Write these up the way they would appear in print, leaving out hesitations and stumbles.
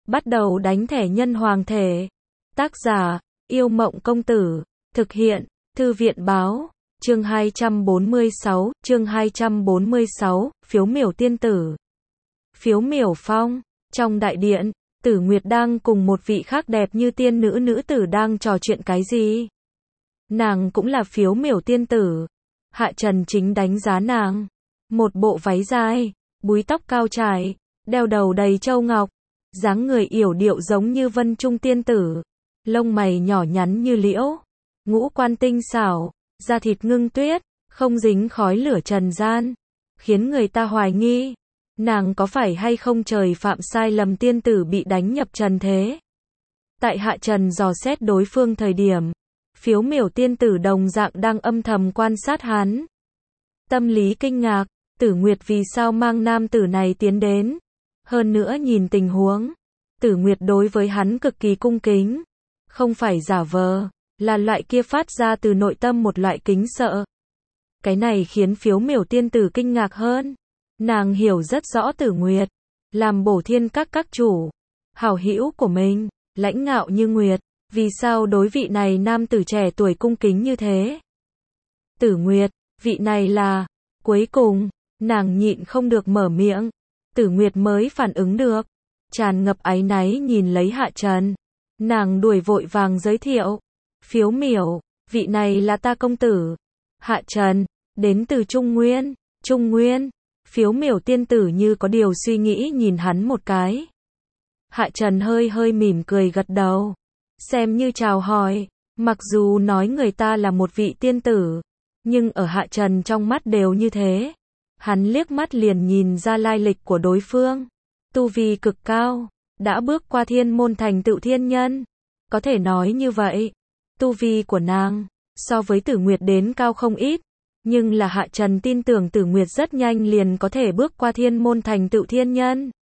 Bắt đầu đánh thẻ nhân hoàng thể. Tác giả, Yêu Mộng Công Tử. Thực hiện, Thư viện Báo. Chương 246, Phiếu miểu tiên tử. Phiếu miểu phong. Trong đại điện, Tử Nguyệt đang cùng một vị khác đẹp như tiên nữ nữ tử đang trò chuyện cái gì. Nàng cũng là phiếu miểu tiên tử. Hạ Trần chính đánh giá nàng. Một bộ váy dài, búi tóc cao trải, đeo đầu đầy châu ngọc, dáng người yểu điệu giống như vân trung tiên tử, lông mày nhỏ nhắn như liễu, ngũ quan tinh xảo, da thịt ngưng tuyết, không dính khói lửa trần gian, khiến người ta hoài nghi, nàng có phải hay không trời phạm sai lầm tiên tử bị đánh nhập trần thế. Tại Hạ Trần dò xét đối phương thời điểm, phiếu miểu tiên tử đồng dạng đang âm thầm quan sát hắn. Tâm lý kinh ngạc, Tử Nguyệt vì sao mang nam tử này tiến đến. Hơn nữa nhìn tình huống, Tử Nguyệt đối với hắn cực kỳ cung kính. Không phải giả vờ, là loại kia phát ra từ nội tâm một loại kính sợ. Cái này khiến phiếu miểu tiên tử kinh ngạc hơn. Nàng hiểu rất rõ Tử Nguyệt, làm Bổ Thiên các chủ, hảo hữu của mình, lãnh ngạo như nguyệt, vì sao đối vị này nam tử trẻ tuổi cung kính như thế. Tử Nguyệt, vị này là, cuối cùng, nàng nhịn không được mở miệng. Tử Nguyệt mới phản ứng được, tràn ngập áy náy nhìn lấy Hạ Trần. Nàng đuổi vội vàng giới thiệu, phiếu miểu, vị này là ta công tử. Hạ Trần, đến từ Trung Nguyên. Trung Nguyên, phiếu miểu tiên tử như có điều suy nghĩ nhìn hắn một cái. Hạ Trần hơi mỉm cười gật đầu, xem như chào hỏi, mặc dù nói người ta là một vị tiên tử, nhưng ở Hạ Trần trong mắt đều như thế. Hắn liếc mắt liền nhìn ra lai lịch của đối phương, tu vi cực cao, đã bước qua thiên môn thành tựu thiên nhân. Có thể nói như vậy, tu vi của nàng, so với Tử Nguyệt đến cao không ít, nhưng là Hạ Trần tin tưởng Tử Nguyệt rất nhanh liền có thể bước qua thiên môn thành tựu thiên nhân.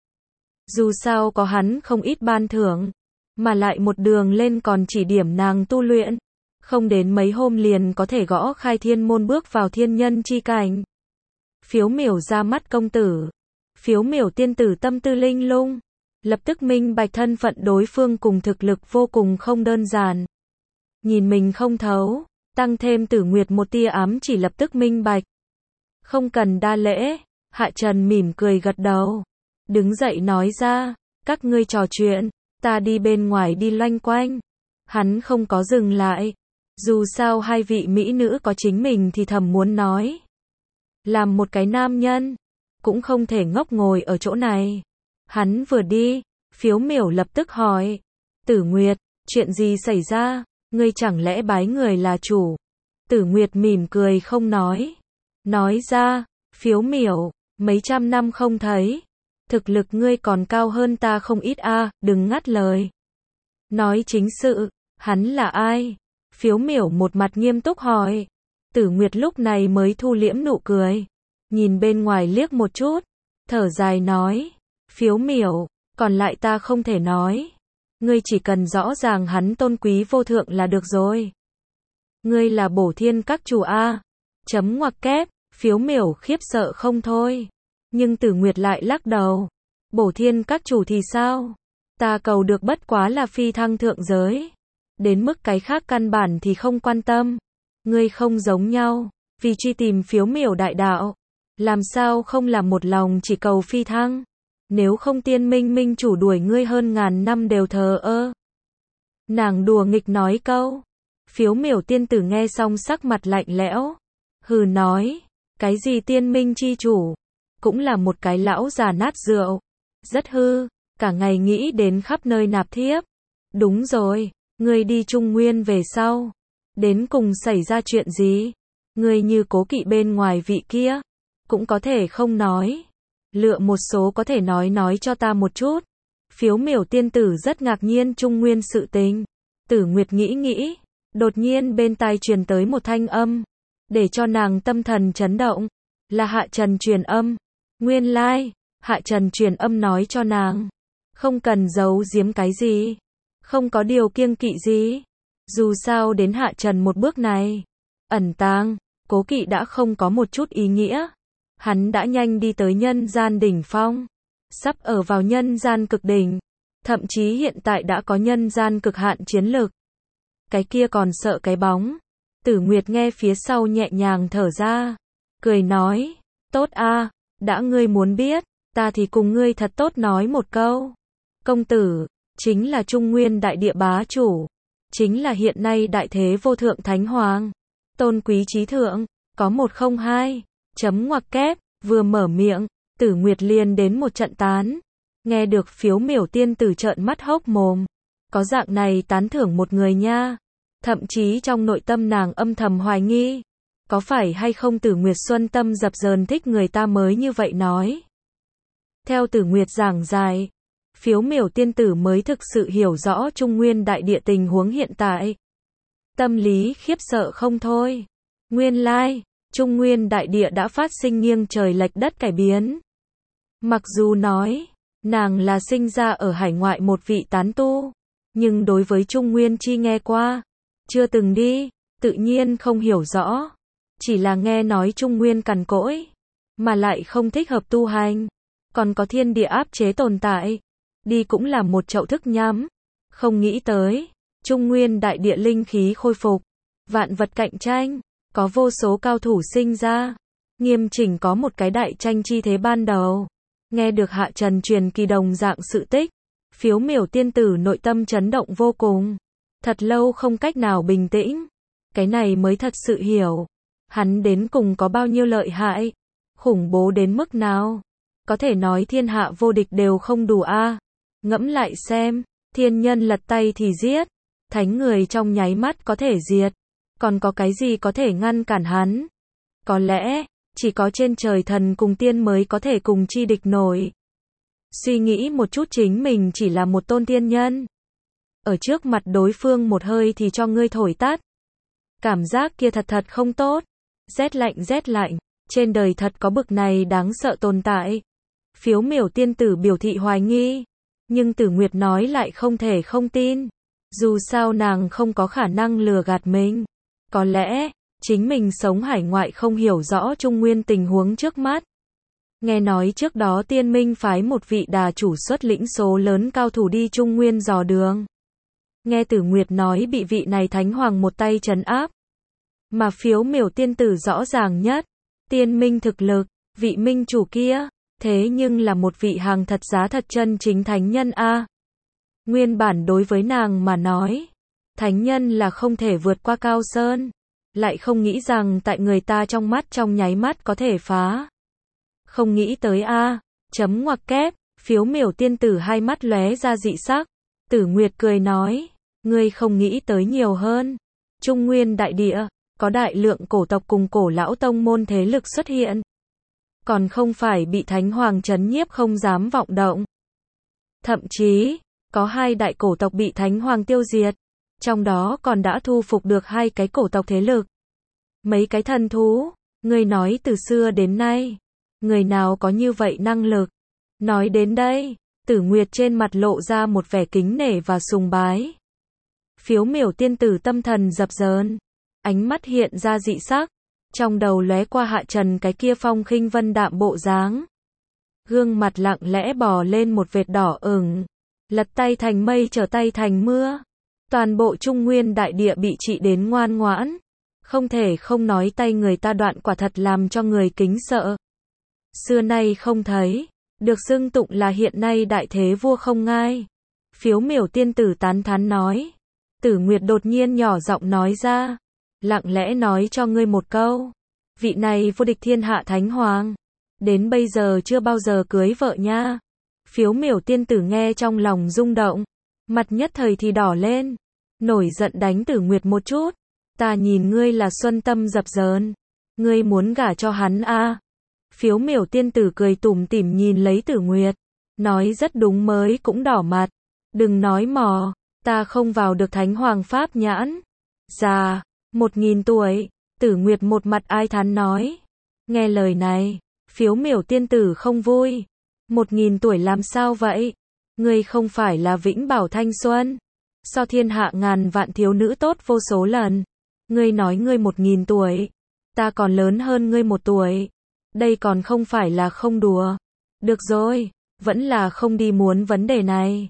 Dù sao có hắn không ít ban thưởng, mà lại một đường lên còn chỉ điểm nàng tu luyện, không đến mấy hôm liền có thể gõ khai thiên môn bước vào thiên nhân chi cảnh. Phiếu miểu ra mắt công tử. Phiếu miểu tiên tử tâm tư linh lung, lập tức minh bạch thân phận đối phương cùng thực lực vô cùng không đơn giản. Nhìn mình không thấu, tăng thêm Tử Nguyệt một tia ám chỉ lập tức minh bạch. Không cần đa lễ, Hạ Trần mỉm cười gật đầu, đứng dậy nói ra, các ngươi trò chuyện, ta đi bên ngoài đi loanh quanh. Hắn không có dừng lại, dù sao hai vị mỹ nữ có chính mình thì thầm muốn nói. Làm một cái nam nhân, cũng không thể ngốc ngồi ở chỗ này. Hắn vừa đi, phiếu miểu lập tức hỏi, Tử Nguyệt, chuyện gì xảy ra, ngươi chẳng lẽ bái người là chủ. Tử Nguyệt mỉm cười không nói. Nói ra, phiếu miểu, mấy trăm năm không thấy, thực lực ngươi còn cao hơn ta không ít a, đừng ngắt lời. Nói chính sự, hắn là ai? Phiếu miểu một mặt nghiêm túc hỏi. Tử Nguyệt lúc này mới thu liễm nụ cười, nhìn bên ngoài liếc một chút, thở dài nói, phiếu miểu, còn lại ta không thể nói. Ngươi chỉ cần rõ ràng hắn tôn quý vô thượng là được rồi. Ngươi là Bổ Thiên các chủ a. Chấm ngoặc kép, phiếu miểu khiếp sợ không thôi. Nhưng Tử Nguyệt lại lắc đầu. Bổ Thiên các chủ thì sao? Ta cầu được bất quá là phi thăng thượng giới. Đến mức cái khác căn bản thì không quan tâm. Ngươi không giống nhau, vì truy tìm phiếu miểu đại đạo, làm sao không làm một lòng chỉ cầu phi thăng. Nếu không tiên minh minh chủ đuổi ngươi hơn ngàn năm đều thờ ơ. Nàng đùa nghịch nói câu. Phiếu miểu tiên tử nghe xong sắc mặt lạnh lẽo, hừ nói, cái gì tiên minh chi chủ, cũng là một cái lão già nát rượu, rất hư, cả ngày nghĩ đến khắp nơi nạp thiếp. Đúng rồi, ngươi đi Trung Nguyên về sau, đến cùng xảy ra chuyện gì? Ngươi như cố kỵ bên ngoài vị kia, cũng có thể không nói. Lựa một số có thể nói cho ta một chút. Phiếu miểu tiên tử rất ngạc nhiên Trung Nguyên sự tình. Tử Nguyệt nghĩ, đột nhiên bên tai truyền tới một thanh âm, để cho nàng tâm thần chấn động. Là Hạ Trần truyền âm. Nguyên lai, Hạ Trần truyền âm nói cho nàng, không cần giấu giếm cái gì, không có điều kiêng kỵ gì. Dù sao đến Hạ Trần một bước này, ẩn tàng, cố kỵ đã không có một chút ý nghĩa. Hắn đã nhanh đi tới nhân gian đỉnh phong, sắp ở vào nhân gian cực đỉnh. thậm chí hiện tại đã có nhân gian cực hạn chiến lực. Cái kia còn sợ cái bóng. Tử Nguyệt nghe phía sau nhẹ nhàng thở ra, cười nói, tốt a, đã ngươi muốn biết, ta thì cùng ngươi thật tốt nói một câu. Công tử, chính là Trung Nguyên đại địa bá chủ, chính là hiện nay đại thế vô thượng thánh hoàng, tôn quý trí thượng, có 102, chấm ngoặc kép, vừa mở miệng, Tử Nguyệt liền đến một trận tán. Nghe được Phiếu Miểu tiên tử trợn mắt hốc mồm, có dạng này tán thưởng một người nha. Thậm chí trong nội tâm nàng âm thầm hoài nghi, có phải hay không Tử Nguyệt xuân tâm dập dờn thích người ta mới như vậy nói. Theo Tử Nguyệt giảng giải, Phiếu Miểu tiên tử mới thực sự hiểu rõ Trung Nguyên đại địa tình huống hiện tại. Tâm lý khiếp sợ không thôi. Nguyên lai, Trung Nguyên đại địa đã phát sinh nghiêng trời lệch đất cải biến. Mặc dù nói, nàng là sinh ra ở hải ngoại một vị tán tu, nhưng đối với Trung Nguyên chi nghe qua, chưa từng đi, tự nhiên không hiểu rõ. Chỉ là nghe nói Trung Nguyên cằn cỗi, mà lại không thích hợp tu hành, còn có thiên địa áp chế tồn tại. Đi cũng là một chậu thức nhắm. Không nghĩ tới, Trung Nguyên đại địa linh khí khôi phục, vạn vật cạnh tranh, có vô số cao thủ sinh ra, nghiêm chỉnh có một cái đại tranh chi thế ban đầu. Nghe được Hạ Trần truyền kỳ đồng dạng sự tích, Phiếu Miểu tiên tử nội tâm chấn động vô cùng. Thật lâu không cách nào bình tĩnh. Cái này mới thật sự hiểu. Hắn đến cùng có bao nhiêu lợi hại, khủng bố đến mức nào. Có thể nói thiên hạ vô địch đều không đủ a. Ngẫm lại xem, thiên nhân lật tay thì giết, thánh người trong nháy mắt có thể diệt. Còn có cái gì có thể ngăn cản hắn? Có lẽ, chỉ có trên trời thần cùng tiên mới có thể cùng chi địch nổi. Suy nghĩ một chút chính mình chỉ là một tôn tiên nhân. Ở trước mặt đối phương một hơi thì cho ngươi thổi tắt. Cảm giác kia thật không tốt. Rét lạnh, trên đời thật có bực này đáng sợ tồn tại. Phiếu Miểu tiên tử biểu thị hoài nghi. Nhưng Tử Nguyệt nói lại không thể không tin. Dù sao nàng không có khả năng lừa gạt mình. Có lẽ, chính mình sống hải ngoại không hiểu rõ Trung Nguyên tình huống trước mắt. Nghe nói trước đó Tiên Minh phái một vị đà chủ xuất lĩnh số lớn cao thủ đi Trung Nguyên dò đường. Nghe Tử Nguyệt nói bị vị này thánh hoàng một tay trấn áp. Mà Phiếu Miểu tiên tử rõ ràng nhất. Tiên Minh thực lực, vị minh chủ kia, thế nhưng là một vị hàng thật giá thật chân chính thánh nhân a. Nguyên bản đối với nàng mà nói, thánh nhân là không thể vượt qua cao sơn. Lại không nghĩ rằng tại người ta trong mắt trong nháy mắt có thể phá. Không nghĩ tới a. Chấm ngoặc kép, Phiếu Miểu tiên tử hai mắt lóe ra dị sắc. Tử Nguyệt cười nói, ngươi không nghĩ tới nhiều hơn. Trung Nguyên đại địa, có đại lượng cổ tộc cùng cổ lão tông môn thế lực xuất hiện. Còn không phải bị thánh hoàng trấn nhiếp không dám vọng động. Thậm chí, có 2 đại cổ tộc bị thánh hoàng tiêu diệt. Trong đó còn đã thu phục được 2 cái cổ tộc thế lực. Mấy cái thần thú, người nói từ xưa đến nay, người nào có như vậy năng lực. Nói đến đây, Tử Nguyệt trên mặt lộ ra một vẻ kính nể và sùng bái. Phiếu Miểu tiên tử tâm thần dập dờn, ánh mắt hiện ra dị sắc, trong đầu lóe qua Hạ Trần cái kia phong khinh vân đạm bộ dáng. Gương mặt lặng lẽ bò lên một vệt đỏ ửng, lật tay thành mây trở tay thành mưa. Toàn bộ Trung Nguyên đại địa bị trị đến ngoan ngoãn, không thể không nói tay người ta đoạn quả thật làm cho người kính sợ. Xưa nay không thấy, được xưng tụng là hiện nay đại thế vua không ngai. Phiếu Miểu tiên tử tán thán nói. Tử Nguyệt đột nhiên nhỏ giọng nói ra, lặng lẽ nói cho ngươi một câu. Vị này vô địch thiên hạ thánh hoàng, đến bây giờ chưa bao giờ cưới vợ nha. Phiếu Miểu tiên tử nghe trong lòng rung động, mặt nhất thời thì đỏ lên, nổi giận đánh Tử Nguyệt một chút. Ta nhìn ngươi là xuân tâm dập dờn, ngươi muốn gả cho hắn a? Phiếu Miểu tiên tử cười tủm tỉm nhìn lấy Tử Nguyệt, nói rất đúng mới cũng đỏ mặt. Đừng nói mò, ta không vào được thánh hoàng pháp nhãn. Già, 1000 tuổi, Tử Nguyệt một mặt ai thán nói. Nghe lời này, Phiếu Miểu tiên tử không vui. 1000 tuổi làm sao vậy? Ngươi không phải là vĩnh bảo thanh xuân, so thiên hạ ngàn vạn thiếu nữ tốt vô số lần. Ngươi nói ngươi 1000 tuổi, ta còn lớn hơn ngươi 1 tuổi. Đây còn không phải là không đùa. Được rồi, vẫn là không đi muốn vấn đề này.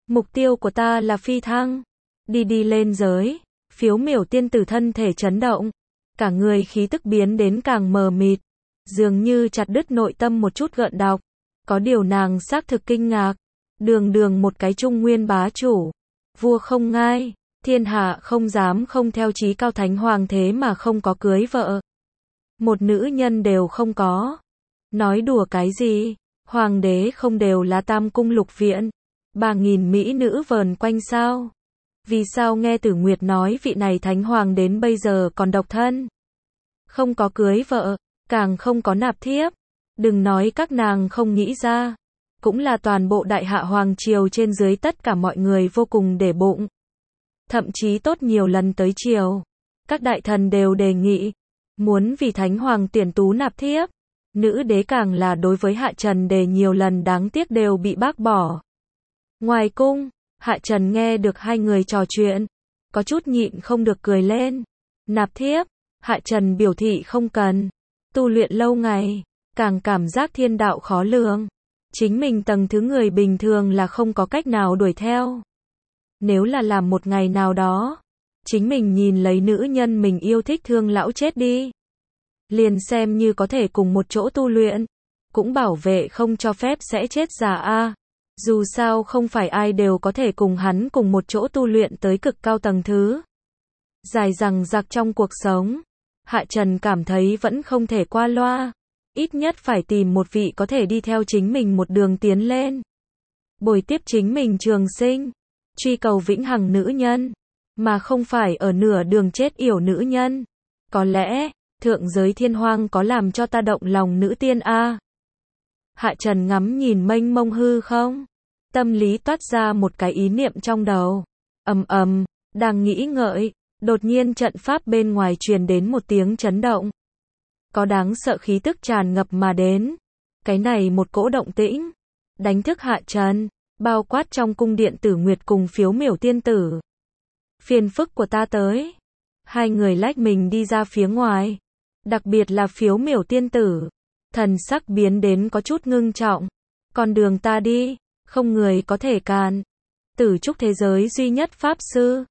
Mục tiêu của ta là phi thăng. Đi đi lên giới. Phiếu miểu tiên tử thân thể chấn động. Cả người khí tức biến đến càng mờ mịt. Dường như chặt đứt nội tâm một chút gợn đọc. Có điều nàng xác thực kinh ngạc. Đường đường một cái trung nguyên bá chủ. Vua không ngai. Thiên hạ không dám không theo chí cao thánh hoàng thế mà không có cưới vợ. Một nữ nhân đều không có. Nói đùa cái gì? Hoàng đế không đều là tam cung lục viện. 3.000 mỹ nữ vờn quanh sao? Vì sao nghe Tử Nguyệt nói vị này thánh hoàng đến bây giờ còn độc thân? Không có cưới vợ, càng không có nạp thiếp. Đừng nói các nàng không nghĩ ra. Cũng là toàn bộ đại hạ hoàng triều trên dưới tất cả mọi người vô cùng để bụng. Thậm chí tốt nhiều lần tới triều. Các đại thần đều đề nghị. Muốn vì thánh hoàng tuyển tú nạp thiếp. Nữ đế càng là đối với Hạ Trần đề nhiều lần đáng tiếc đều bị bác bỏ. Ngoài cung, Hạ Trần nghe được hai người trò chuyện. Có chút nhịn không được cười lên. Nạp thiếp, Hạ Trần biểu thị không cần. Tu luyện lâu ngày, càng cảm giác thiên đạo khó lường. Chính mình tầng thứ người bình thường là không có cách nào đuổi theo. Nếu là làm một ngày nào đó, chính mình nhìn lấy nữ nhân mình yêu thích thương lão chết đi. Liền xem như có thể cùng một chỗ tu luyện, cũng bảo vệ không cho phép sẽ chết già a. Dù sao không phải ai đều có thể cùng hắn cùng một chỗ tu luyện tới cực cao tầng thứ. Dài dằng dặc trong cuộc sống, Hạ Trần cảm thấy vẫn không thể qua loa. Ít nhất phải tìm một vị có thể đi theo chính mình một đường tiến lên. Bồi tiếp chính mình trường sinh, truy cầu vĩnh hằng nữ nhân, mà không phải ở nửa đường chết yểu nữ nhân. Có lẽ, thượng giới thiên hoang có làm cho ta động lòng nữ tiên a. Hạ Trần ngắm nhìn mênh mông hư không, tâm lý toát ra một cái ý niệm trong đầu. Đang nghĩ ngợi, đột nhiên trận pháp bên ngoài truyền đến một tiếng chấn động. Có đáng sợ khí tức tràn ngập mà đến. Cái này một cỗ động tĩnh, đánh thức Hạ Trần, bao quát trong cung điện Tử Nguyệt cùng Phiếu Miểu tiên tử. Phiền phức của ta tới. Hai người lách mình đi ra phía ngoài. Đặc biệt là Phiếu Miểu tiên tử. Thần sắc biến đến có chút ngưng trọng. Con đường ta đi, không người có thể cản. Tử trúc thế giới duy nhất pháp sư.